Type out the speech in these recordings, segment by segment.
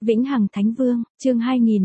Vĩnh Hằng Thánh Vương, chương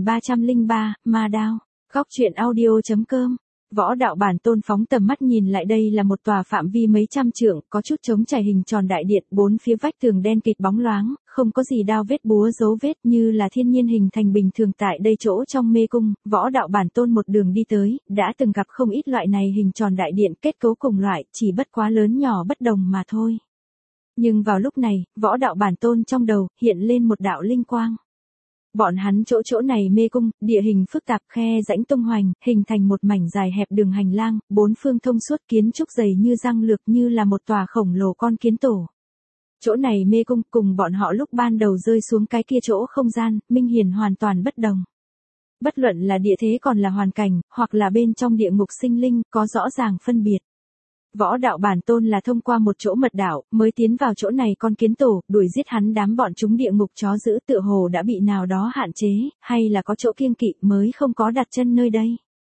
2303, Ma Đao. Góc truyện audio.com. Võ đạo bản tôn phóng tầm mắt nhìn lại, đây là một tòa phạm vi mấy trăm trượng, có chút trống trải hình tròn đại điện, bốn phía vách tường đen kịt bóng loáng, không có gì đao vết búa dấu vết, như là thiên nhiên hình thành bình thường. Tại đây chỗ trong mê cung, võ đạo bản tôn một đường đi tới, đã từng gặp không ít loại này hình tròn đại điện, kết cấu cùng loại, chỉ bất quá lớn nhỏ bất đồng mà thôi. Nhưng vào lúc này, võ đạo bản tôn trong đầu hiện lên một đạo linh quang. Bọn hắn chỗ này mê cung, địa hình phức tạp, khe rãnh tung hoành, hình thành một mảnh dài hẹp đường hành lang, bốn phương thông suốt, kiến trúc dày như răng lược, như là một tòa khổng lồ con kiến tổ. Chỗ này mê cung cùng bọn họ lúc ban đầu rơi xuống cái kia chỗ không gian, minh hiển hoàn toàn bất đồng. Bất luận là địa thế còn là hoàn cảnh, hoặc là bên trong địa ngục sinh linh, có rõ ràng phân biệt. Võ đạo bản tôn là thông qua một chỗ mật đạo, mới tiến vào chỗ này con kiến tổ, đuổi giết hắn đám bọn chúng địa ngục chó dữ, tựa hồ đã bị nào đó hạn chế, hay là có chỗ kiêng kỵ mới không có đặt chân nơi đây.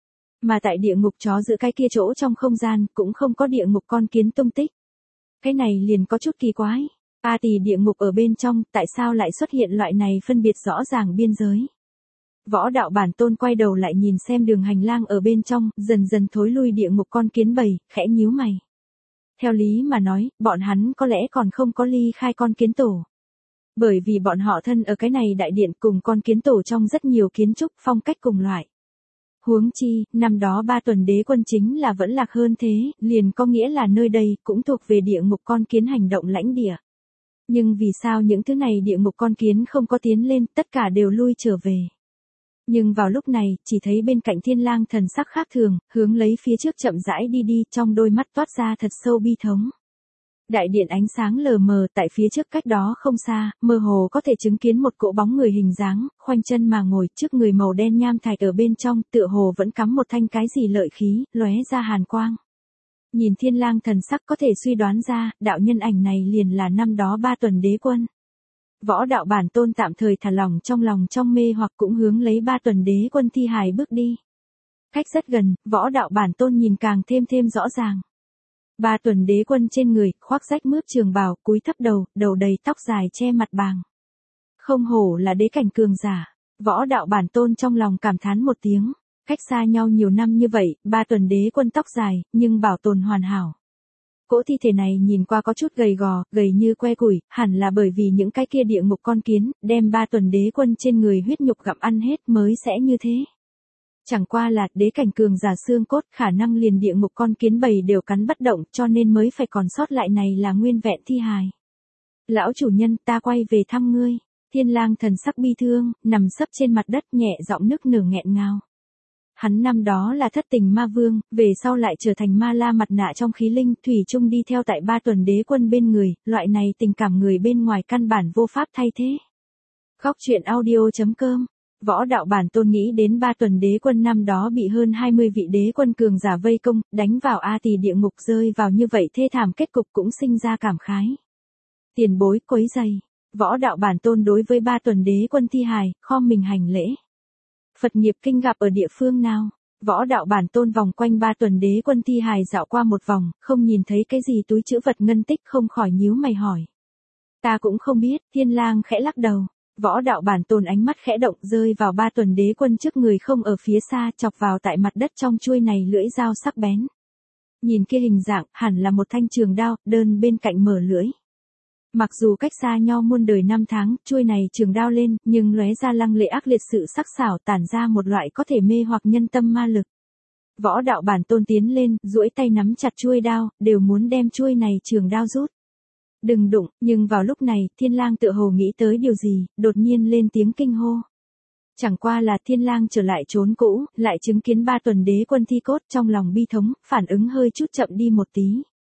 Mà tại địa ngục chó dữ cái kia chỗ trong không gian, cũng không có địa ngục con kiến tung tích. Cái này liền có chút kỳ quái. Tỷ địa ngục ở bên trong, tại sao lại xuất hiện loại này phân biệt rõ ràng biên giới? Võ đạo bản tôn quay đầu lại nhìn xem đường hành lang ở bên trong, dần dần thối lui địa ngục con kiến bầy, khẽ nhíu mày. Theo lý mà nói, bọn hắn có lẽ còn không có ly khai con kiến tổ. Bởi vì bọn họ thân ở cái này đại điện cùng con kiến tổ trong rất nhiều kiến trúc phong cách cùng loại. Huống chi, năm đó ba tuần đế quân chính là vẫn lạc hơn thế, liền có nghĩa là nơi đây cũng thuộc về địa ngục con kiến hành động lãnh địa. Nhưng vì sao những thứ này địa ngục con kiến không có tiến lên, tất cả đều lui trở về. Nhưng vào lúc này, chỉ thấy bên cạnh Thiên Lang thần sắc khác thường, hướng lấy phía trước chậm rãi đi, trong đôi mắt toát ra thật sâu bi thống. Đại điện ánh sáng lờ mờ, tại phía trước cách đó không xa, mơ hồ có thể chứng kiến một cỗ bóng người hình dáng, khoanh chân mà ngồi, trước người màu đen nham thạch ở bên trong, tựa hồ vẫn cắm một thanh cái gì lợi khí, lóe ra hàn quang. Nhìn Thiên Lang thần sắc có thể suy đoán ra, đạo nhân ảnh này liền là năm đó ba tuần đế quân. Võ đạo bản tôn tạm thời thả lòng trong mê hoặc cũng hướng lấy ba tuần đế quân thi hài bước đi. Cách rất gần, võ đạo bản tôn nhìn càng thêm rõ ràng. Ba tuần đế quân trên người, khoác rách mướp trường bào, cúi thấp đầu đầy tóc dài che mặt bàng. Không hổ là đế cảnh cường giả, võ đạo bản tôn trong lòng cảm thán một tiếng. Cách xa nhau nhiều năm như vậy, ba tuần đế quân tóc dài, nhưng bảo tồn hoàn hảo. Cỗ thi thể này nhìn qua có chút gầy gò, gầy như que củi, hẳn là bởi vì những cái kia địa ngục con kiến, đem ba tuần đế quân trên người huyết nhục gặm ăn hết mới sẽ như thế. Chẳng qua là đế cảnh cường giả xương cốt, khả năng liền địa ngục con kiến bầy đều cắn bất động, cho nên mới phải còn sót lại này là nguyên vẹn thi hài. Lão chủ nhân, ta quay về thăm ngươi. Thiên Lang thần sắc bi thương, nằm sấp trên mặt đất, nhẹ giọng nức nở nghẹn ngào. Hắn năm đó là thất tình ma vương, về sau lại trở thành ma la mặt nạ trong khí linh, thủy chung đi theo tại ba tuần đế quân bên người, loại này tình cảm người bên ngoài căn bản vô pháp thay thế. Góc truyện audio.com. Võ đạo bản tôn nghĩ đến ba tuần đế quân năm đó bị hơn 20 vị đế quân cường giả vây công, đánh vào tỷ địa ngục, rơi vào như vậy thê thảm kết cục, cũng sinh ra cảm khái. Tiền bối quấy rầy. Võ đạo bản tôn đối với ba tuần đế quân thi hài, khom mình hành lễ. Phật nghiệp kinh gặp ở địa phương nào? Võ đạo bản tôn vòng quanh ba tuần đế quân thi hài dạo qua một vòng, không nhìn thấy cái gì túi trữ vật ngân tích, không khỏi nhíu mày hỏi. Ta cũng không biết. Thiên Lang khẽ lắc đầu. Võ đạo bản tôn ánh mắt khẽ động, rơi vào ba tuần đế quân trước người không ở phía xa, chọc vào tại mặt đất trong chuôi này lưỡi dao sắc bén. Nhìn kia hình dạng, hẳn là một thanh trường đao, đơn bên cạnh mở lưỡi. Mặc dù cách xa nhau muôn đời năm tháng, chuôi này trường đao lên, nhưng lóe ra lăng lệ ác liệt sự sắc sảo, tản ra một loại có thể mê hoặc nhân tâm ma lực. Võ đạo bản tôn tiến lên, duỗi tay nắm chặt chuôi đao, đều muốn đem chuôi này trường đao rút. Đừng đụng, nhưng vào lúc này, Thiên Lang tựa hồ nghĩ tới điều gì, đột nhiên lên tiếng kinh hô. Chẳng qua là Thiên Lang trở lại trốn cũ, lại chứng kiến ba tuần đế quân thi cốt, trong lòng bi thống, phản ứng hơi chút chậm đi một tí.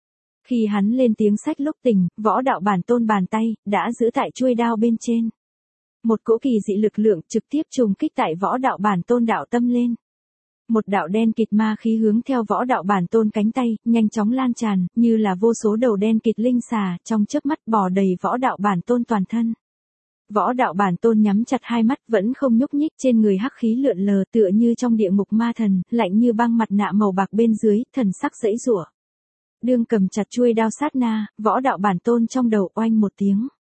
Khi hắn lên tiếng xách lúc tỉnh, võ đạo bản tôn bàn tay, đã giữ tại chuôi đao bên trên. Một cỗ kỳ dị lực lượng trực tiếp trùng kích tại võ đạo bản tôn đạo tâm lên. Một đạo đen kịt ma khí hướng theo võ đạo bản tôn cánh tay, nhanh chóng lan tràn, như là vô số đầu đen kịt linh xà, trong chớp mắt bò đầy võ đạo bản tôn toàn thân. Võ đạo bản tôn nhắm chặt hai mắt, vẫn không nhúc nhích, trên người hắc khí lượn lờ, tựa như trong địa ngục ma thần, lạnh như băng, mặt nạ màu bạc bên dưới, thần sắc giãy giụa. Đương cầm chặt chuôi đao sát na, võ đạo bản tôn trong đầu oanh một tiếng.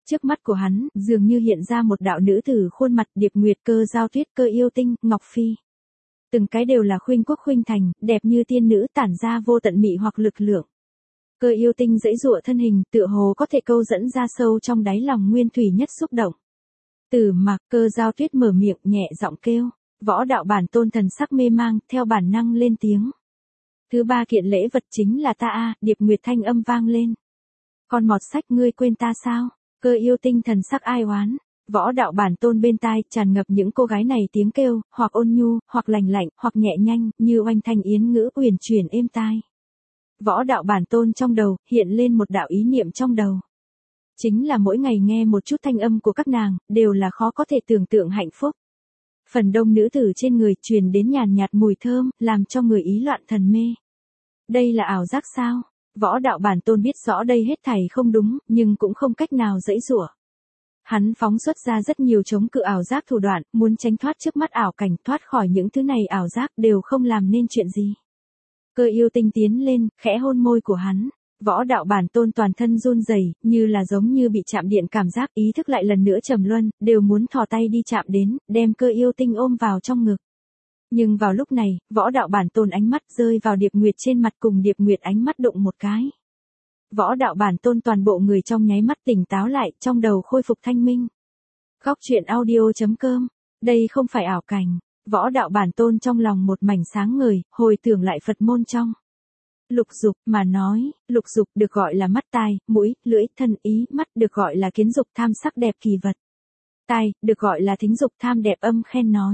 Trước mắt của hắn, dường như hiện ra một đạo nữ tử khuôn mặt Điệp Nguyệt, Cơ Giao Tuyết, Cơ Yêu Tinh, Ngọc Phi. Từng cái đều là khuynh quốc khuynh thành, đẹp như tiên nữ tản ra vô tận mị hoặc lực lượng. Cơ Yêu Tinh giãy giụa thân hình, tựa hồ có thể câu dẫn ra sâu trong đáy lòng Nguyên Thủy nhất xúc động. Tử Mạc. Cơ Giao Tuyết mở miệng nhẹ giọng kêu. Võ đạo bản tôn thần sắc mê mang, theo bản năng lên tiếng. Thứ ba kiện lễ vật chính là ta a. Điệp Nguyệt thanh âm vang lên. Con mọt sách, ngươi quên ta sao? Cơ Yêu Tinh thần sắc ai oán. Võ đạo bản tôn bên tai tràn ngập những cô gái này tiếng kêu, hoặc ôn nhu, hoặc lành lạnh, hoặc nhẹ nhanh, như oanh thanh yến ngữ uyển chuyển êm tai. Võ đạo bản tôn trong đầu, hiện lên một đạo ý niệm trong đầu. Chính là mỗi ngày nghe một chút thanh âm của các nàng, đều là khó có thể tưởng tượng hạnh phúc. Phần đông nữ tử trên người truyền đến nhàn nhạt mùi thơm, làm cho người ý loạn thần mê. Đây là ảo giác sao? Võ đạo bản tôn biết rõ đây hết thảy không đúng, nhưng cũng không cách nào giãy giụa. Hắn phóng xuất ra rất nhiều chống cự ảo giác thủ đoạn, muốn tránh thoát trước mắt ảo cảnh, thoát khỏi những thứ này ảo giác đều không làm nên chuyện gì. Cơ Yêu Tinh tiến lên, khẽ hôn môi của hắn. Võ đạo bản tôn toàn thân run rẩy, như là giống như bị chạm điện cảm giác, ý thức lại lần nữa trầm luân, đều muốn thò tay đi chạm đến, đem Cơ Yêu Tinh ôm vào trong ngực. Nhưng vào lúc này, võ đạo bản tôn ánh mắt rơi vào Điệp Nguyệt trên mặt, cùng Điệp Nguyệt ánh mắt đụng một cái. Võ đạo bản tôn toàn bộ người trong nháy mắt tỉnh táo lại, trong đầu khôi phục thanh minh. Góc truyện audio.com. Đây không phải ảo cảnh. Võ đạo bản tôn trong lòng một mảnh sáng ngời, hồi tưởng lại Phật môn trong. Lục dục mà nói, lục dục được gọi là mắt, tai, mũi, lưỡi, thân, ý, mắt được gọi là kiến dục tham sắc đẹp kỳ vật. Tai được gọi là thính dục tham đẹp âm khen nói.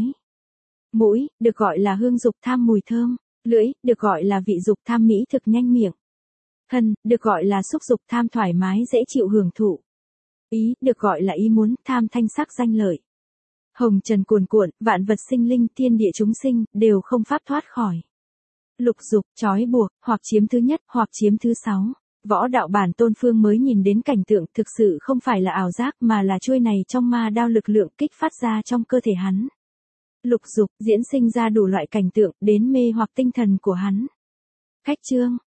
Mũi được gọi là hương dục tham mùi thơm. Lưỡi được gọi là vị dục tham mỹ thực nhanh miệng. Thân được gọi là xúc dục tham thoải mái dễ chịu hưởng thụ. Ý được gọi là ý muốn tham thanh sắc danh lợi. Hồng trần cuồn cuộn, vạn vật sinh linh, thiên địa chúng sinh đều không pháp thoát khỏi. Lục dục, trói buộc, hoặc chiếm thứ nhất, hoặc chiếm thứ sáu. Võ đạo bản tôn phương mới nhìn đến cảnh tượng thực sự không phải là ảo giác, mà là chuôi này trong ma đao lực lượng kích phát ra trong cơ thể hắn. Lục dục diễn sinh ra đủ loại cảnh tượng, đến mê hoặc tinh thần của hắn. Cách chương